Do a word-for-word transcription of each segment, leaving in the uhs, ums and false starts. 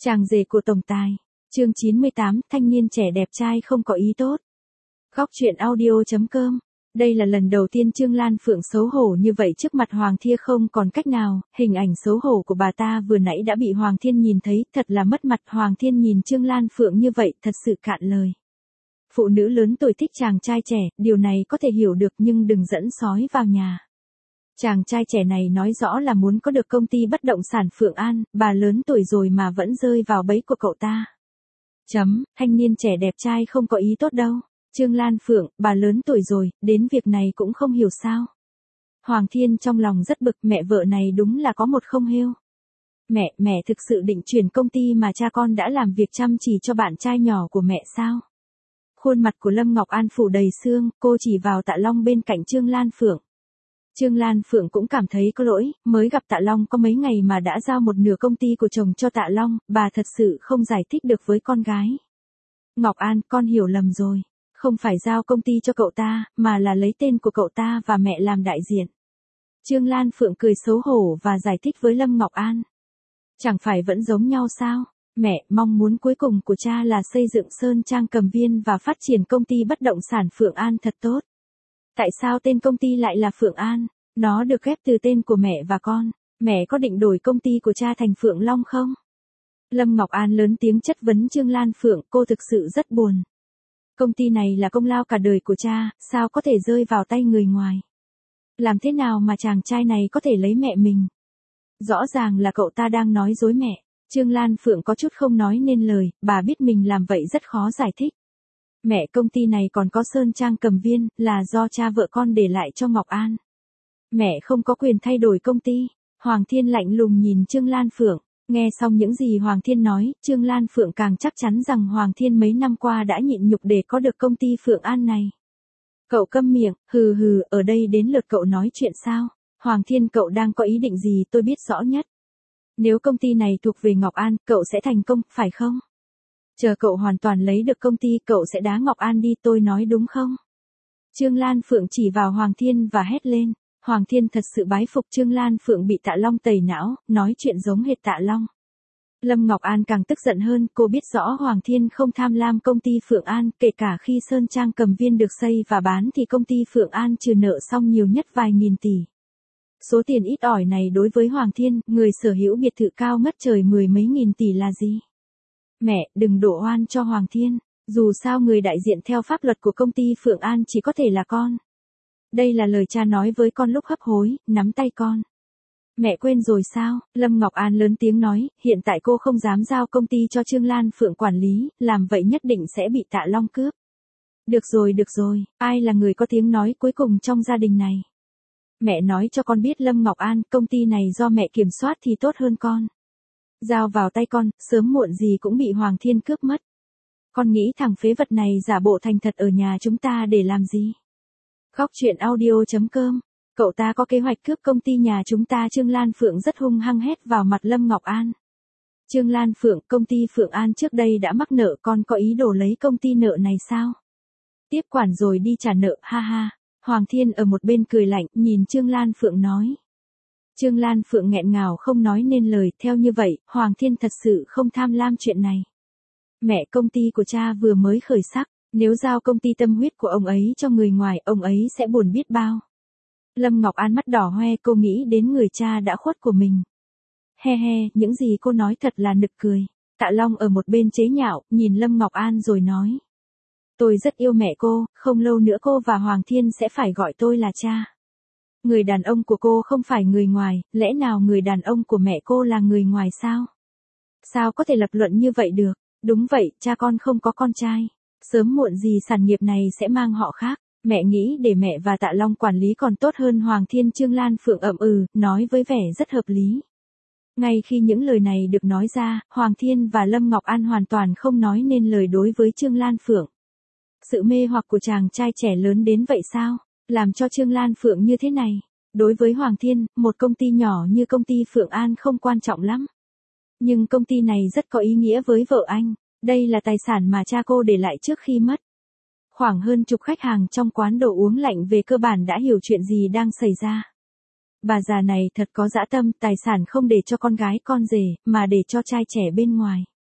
Chàng rể của tổng tài. Chương chín mươi tám, thanh niên trẻ đẹp trai không có ý tốt. Góc truyện audio chấm com. Đây là lần đầu tiên Trương Lan Phượng xấu hổ như vậy trước mặt Hoàng Thiên, không còn cách nào, hình ảnh xấu hổ của bà ta vừa nãy đã bị Hoàng Thiên nhìn thấy, thật là mất mặt. Hoàng Thiên nhìn Trương Lan Phượng như vậy, thật sự cạn lời. Phụ nữ lớn tuổi thích chàng trai trẻ, điều này có thể hiểu được, nhưng đừng dẫn sói vào nhà. Chàng trai trẻ này nói rõ là muốn có được công ty bất động sản Phượng An, bà lớn tuổi rồi mà vẫn rơi vào bẫy của cậu ta. Chấm, thanh niên trẻ đẹp trai không có ý tốt đâu. Trương Lan Phượng, bà lớn tuổi rồi, đến việc này cũng không hiểu sao. Hoàng Thiên trong lòng rất bực, mẹ vợ này đúng là có một không hêu. Mẹ, mẹ thực sự định chuyển công ty mà cha con đã làm việc chăm chỉ cho bạn trai nhỏ của mẹ sao? Khuôn mặt của Lâm Ngọc An phủ đầy sương, cô chỉ vào Tạ Long bên cạnh Trương Lan Phượng. Trương Lan Phượng cũng cảm thấy có lỗi, mới gặp Tạ Long có mấy ngày mà đã giao một nửa công ty của chồng cho Tạ Long, bà thật sự không giải thích được với con gái. Ngọc An, con hiểu lầm rồi. Không phải giao công ty cho cậu ta, mà là lấy tên của cậu ta và mẹ làm đại diện. Trương Lan Phượng cười xấu hổ và giải thích với Lâm Ngọc An. Chẳng phải vẫn giống nhau sao? Mẹ, mong muốn cuối cùng của cha là xây dựng Sơn Trang Cầm Viên và phát triển công ty bất động sản Phượng An thật tốt. Tại sao tên công ty lại là Phượng An? Nó được ghép từ tên của mẹ và con. Mẹ có định đổi công ty của cha thành Phượng Long không? Lâm Ngọc An lớn tiếng chất vấn Trương Lan Phượng, cô thực sự rất buồn. Công ty này là công lao cả đời của cha, sao có thể rơi vào tay người ngoài? Làm thế nào mà chàng trai này có thể lấy mẹ mình? Rõ ràng là cậu ta đang nói dối mẹ. Trương Lan Phượng có chút không nói nên lời, bà biết mình làm vậy rất khó giải thích. Mẹ, công ty này còn có Sơn Trang Cầm Viên, là do cha vợ con để lại cho Ngọc An. Mẹ không có quyền thay đổi công ty. Hoàng Thiên lạnh lùng nhìn Trương Lan Phượng. Nghe xong những gì Hoàng Thiên nói, Trương Lan Phượng càng chắc chắn rằng Hoàng Thiên mấy năm qua đã nhịn nhục để có được công ty Phượng An này. Cậu câm miệng, hừ hừ, ở đây đến lượt cậu nói chuyện sao? Hoàng Thiên, cậu đang có ý định gì tôi biết rõ nhất. Nếu công ty này thuộc về Ngọc An, cậu sẽ thành công, phải không? Chờ cậu hoàn toàn lấy được công ty, cậu sẽ đá Ngọc An đi, tôi nói đúng không? Trương Lan Phượng chỉ vào Hoàng Thiên và hét lên. Hoàng Thiên thật sự bái phục Trương Lan Phượng bị Tạ Long tẩy não, nói chuyện giống hệt Tạ Long. Lâm Ngọc An càng tức giận hơn, cô biết rõ Hoàng Thiên không tham lam công ty Phượng An, kể cả khi Sơn Trang Cầm Viên được xây và bán thì công ty Phượng An trừ nợ xong nhiều nhất vài nghìn tỷ. Số tiền ít ỏi này đối với Hoàng Thiên, người sở hữu biệt thự cao ngất trời mười mấy nghìn tỷ là gì? Mẹ, đừng đổ oan cho Hoàng Thiên, dù sao người đại diện theo pháp luật của công ty Phượng An chỉ có thể là con. Đây là lời cha nói với con lúc hấp hối, nắm tay con. Mẹ quên rồi sao? Lâm Ngọc An lớn tiếng nói, hiện tại cô không dám giao công ty cho Trương Lan Phượng quản lý, làm vậy nhất định sẽ bị Tạ Long cướp. Được rồi, được rồi, ai là người có tiếng nói cuối cùng trong gia đình này? Mẹ nói cho con biết Lâm Ngọc An, công ty này do mẹ kiểm soát thì tốt hơn con. Giao vào tay con, sớm muộn gì cũng bị Hoàng Thiên cướp mất. Con nghĩ thằng phế vật này giả bộ thành thật ở nhà chúng ta để làm gì? Góc truyện audio chấm com. Cậu ta có kế hoạch cướp công ty nhà chúng ta. Trương Lan Phượng rất hung hăng hét vào mặt Lâm Ngọc An. Trương Lan Phượng, công ty Phượng An trước đây đã mắc nợ, con có ý đồ lấy công ty nợ này sao? Tiếp quản rồi đi trả nợ, ha ha. Hoàng Thiên ở một bên cười lạnh, nhìn Trương Lan Phượng nói. Trương Lan Phượng nghẹn ngào không nói nên lời, theo như vậy, Hoàng Thiên thật sự không tham lam chuyện này. Mẹ, công ty của cha vừa mới khởi sắc. Nếu giao công ty tâm huyết của ông ấy cho người ngoài, ông ấy sẽ buồn biết bao. Lâm Ngọc An mắt đỏ hoe, cô nghĩ đến người cha đã khuất của mình. He he, những gì cô nói thật là nực cười. Tạ Long ở một bên chế nhạo, nhìn Lâm Ngọc An rồi nói. Tôi rất yêu mẹ cô, không lâu nữa cô và Hoàng Thiên sẽ phải gọi tôi là cha. Người đàn ông của cô không phải người ngoài, lẽ nào người đàn ông của mẹ cô là người ngoài sao? Sao có thể lập luận như vậy được? Đúng vậy, cha con không có con trai. Sớm muộn gì sản nghiệp này sẽ mang họ khác. Mẹ nghĩ để mẹ và Tạ Long quản lý còn tốt hơn Hoàng Thiên. Trương Lan Phượng ậm ừ, nói với vẻ rất hợp lý. Ngay khi những lời này được nói ra, Hoàng Thiên và Lâm Ngọc An hoàn toàn không nói nên lời đối với Trương Lan Phượng. Sự mê hoặc của chàng trai trẻ lớn đến vậy sao? Làm cho Trương Lan Phượng như thế này. Đối với Hoàng Thiên, một công ty nhỏ như công ty Phượng An không quan trọng lắm. Nhưng công ty này rất có ý nghĩa với vợ anh. Đây là tài sản mà cha cô để lại trước khi mất. Khoảng hơn chục khách hàng trong quán đồ uống lạnh về cơ bản đã hiểu chuyện gì đang xảy ra. Bà già này thật có dã tâm, tài sản không để cho con gái con rể, mà để cho trai trẻ bên ngoài.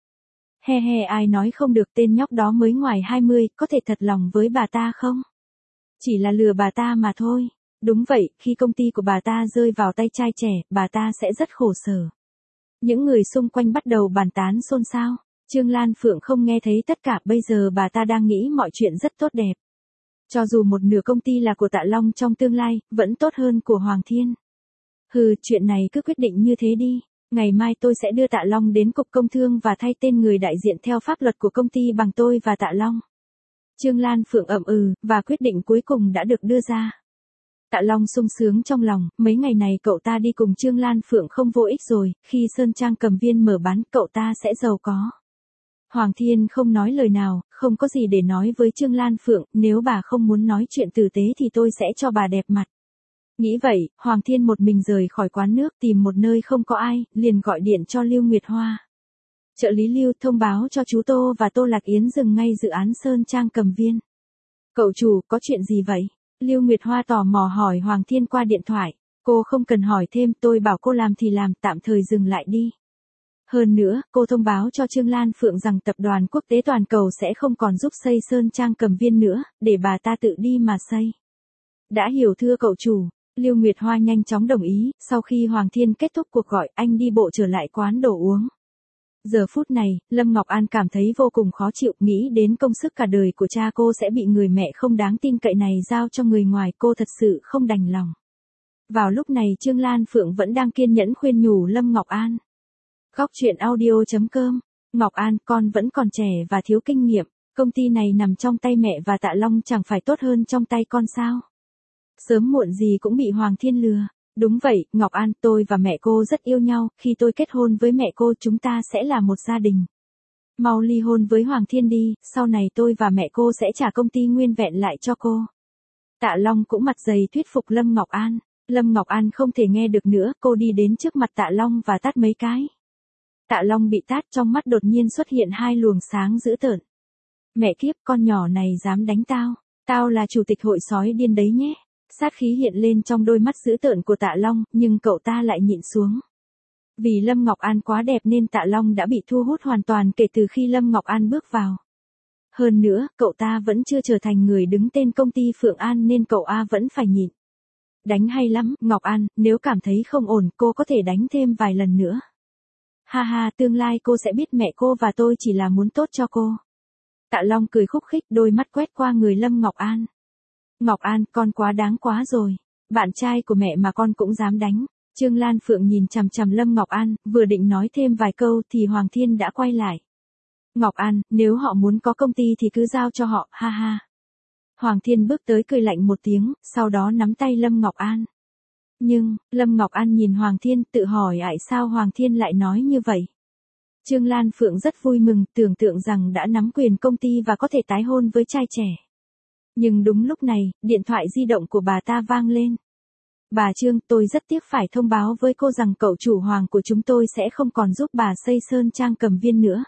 He he, ai nói không được, tên nhóc đó mới ngoài hai mươi, có thể thật lòng với bà ta không? Chỉ là lừa bà ta mà thôi. Đúng vậy, khi công ty của bà ta rơi vào tay trai trẻ, bà ta sẽ rất khổ sở. Những người xung quanh bắt đầu bàn tán xôn xao. Trương Lan Phượng không nghe thấy tất cả, bây giờ bà ta đang nghĩ mọi chuyện rất tốt đẹp. Cho dù một nửa công ty là của Tạ Long trong tương lai, vẫn tốt hơn của Hoàng Thiên. Hừ, chuyện này cứ quyết định như thế đi. Ngày mai tôi sẽ đưa Tạ Long đến Cục Công Thương và thay tên người đại diện theo pháp luật của công ty bằng tôi và Tạ Long. Trương Lan Phượng ậm ừ, và quyết định cuối cùng đã được đưa ra. Tạ Long sung sướng trong lòng, mấy ngày này cậu ta đi cùng Trương Lan Phượng không vô ích rồi, khi Sơn Trang Cầm Viên mở bán cậu ta sẽ giàu có. Hoàng Thiên không nói lời nào, không có gì để nói với Trương Lan Phượng, nếu bà không muốn nói chuyện tử tế thì tôi sẽ cho bà đẹp mặt. Nghĩ vậy, Hoàng Thiên một mình rời khỏi quán nước tìm một nơi không có ai, liền gọi điện cho Lưu Nguyệt Hoa. Trợ lý Lưu, thông báo cho chú Tô và Tô Lạc Yến dừng ngay dự án Sơn Trang Cầm Viên. Cậu chủ, có chuyện gì vậy? Lưu Nguyệt Hoa tò mò hỏi Hoàng Thiên qua điện thoại. Cô không cần hỏi thêm, tôi bảo cô làm thì làm, tạm thời dừng lại đi. Hơn nữa, cô thông báo cho Trương Lan Phượng rằng tập đoàn quốc tế toàn cầu sẽ không còn giúp xây Sơn Trang Cầm Viên nữa, để bà ta tự đi mà xây. Đã hiểu thưa cậu chủ. Lưu Nguyệt Hoa nhanh chóng đồng ý, sau khi Hoàng Thiên kết thúc cuộc gọi, anh đi bộ trở lại quán đồ uống. Giờ phút này, Lâm Ngọc An cảm thấy vô cùng khó chịu, nghĩ đến công sức cả đời của cha cô sẽ bị người mẹ không đáng tin cậy này giao cho người ngoài, cô thật sự không đành lòng. Vào lúc này Trương Lan Phượng vẫn đang kiên nhẫn khuyên nhủ Lâm Ngọc An. Góc truyện audio chấm com. Ngọc An, con vẫn còn trẻ và thiếu kinh nghiệm, công ty này nằm trong tay mẹ và Tạ Long chẳng phải tốt hơn trong tay con sao? Sớm muộn gì cũng bị Hoàng Thiên lừa. Đúng vậy, Ngọc An, tôi và mẹ cô rất yêu nhau, khi tôi kết hôn với mẹ cô chúng ta sẽ là một gia đình. Mau ly hôn với Hoàng Thiên đi, sau này tôi và mẹ cô sẽ trả công ty nguyên vẹn lại cho cô. Tạ Long cũng mặt dày thuyết phục Lâm Ngọc An. Lâm Ngọc An không thể nghe được nữa, cô đi đến trước mặt Tạ Long và tát mấy cái. Tạ Long bị tát, trong mắt đột nhiên xuất hiện hai luồng sáng dữ tợn. Mẹ kiếp, con nhỏ này dám đánh tao, tao là chủ tịch hội sói điên đấy nhé. Sát khí hiện lên trong đôi mắt dữ tợn của Tạ Long, nhưng cậu ta lại nhịn xuống. Vì Lâm Ngọc An quá đẹp nên Tạ Long đã bị thu hút hoàn toàn kể từ khi Lâm Ngọc An bước vào. Hơn nữa, cậu ta vẫn chưa trở thành người đứng tên công ty Phượng An nên cậu A vẫn phải nhịn. Đánh hay lắm, Ngọc An, nếu cảm thấy không ổn cô có thể đánh thêm vài lần nữa. Ha ha, tương lai cô sẽ biết mẹ cô và tôi chỉ là muốn tốt cho cô. Tạ Long cười khúc khích, đôi mắt quét qua người Lâm Ngọc An. Ngọc An, con quá đáng quá rồi. Bạn trai của mẹ mà con cũng dám đánh. Trương Lan Phượng nhìn chằm chằm Lâm Ngọc An, vừa định nói thêm vài câu thì Hoàng Thiên đã quay lại. Ngọc An, nếu họ muốn có công ty thì cứ giao cho họ, ha ha. Hoàng Thiên bước tới cười lạnh một tiếng, sau đó nắm tay Lâm Ngọc An. Nhưng, Lâm Ngọc An nhìn Hoàng Thiên tự hỏi tại sao Hoàng Thiên lại nói như vậy. Trương Lan Phượng rất vui mừng, tưởng tượng rằng đã nắm quyền công ty và có thể tái hôn với trai trẻ. Nhưng đúng lúc này, điện thoại di động của bà ta vang lên. Bà Trương, tôi rất tiếc phải thông báo với cô rằng cậu chủ Hoàng của chúng tôi sẽ không còn giúp bà xây Sơn Trang Cầm Viên nữa.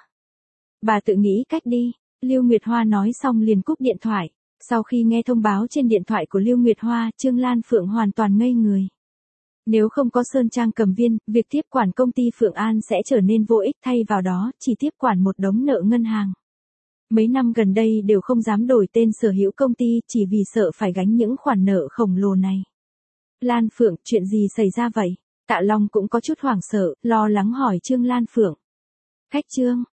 Bà tự nghĩ cách đi. Lưu Nguyệt Hoa nói xong liền cúp điện thoại. Sau khi nghe thông báo trên điện thoại của Lưu Nguyệt Hoa, Trương Lan Phượng hoàn toàn ngây người. Nếu không có Sơn Trang Cầm Viên, việc tiếp quản công ty Phượng An sẽ trở nên vô ích, thay vào đó, chỉ tiếp quản một đống nợ ngân hàng. Mấy năm gần đây đều không dám đổi tên sở hữu công ty chỉ vì sợ phải gánh những khoản nợ khổng lồ này. Lan Phượng, chuyện gì xảy ra vậy? Tạ Long cũng có chút hoảng sợ, lo lắng hỏi Trương Lan Phượng. Khách Trương,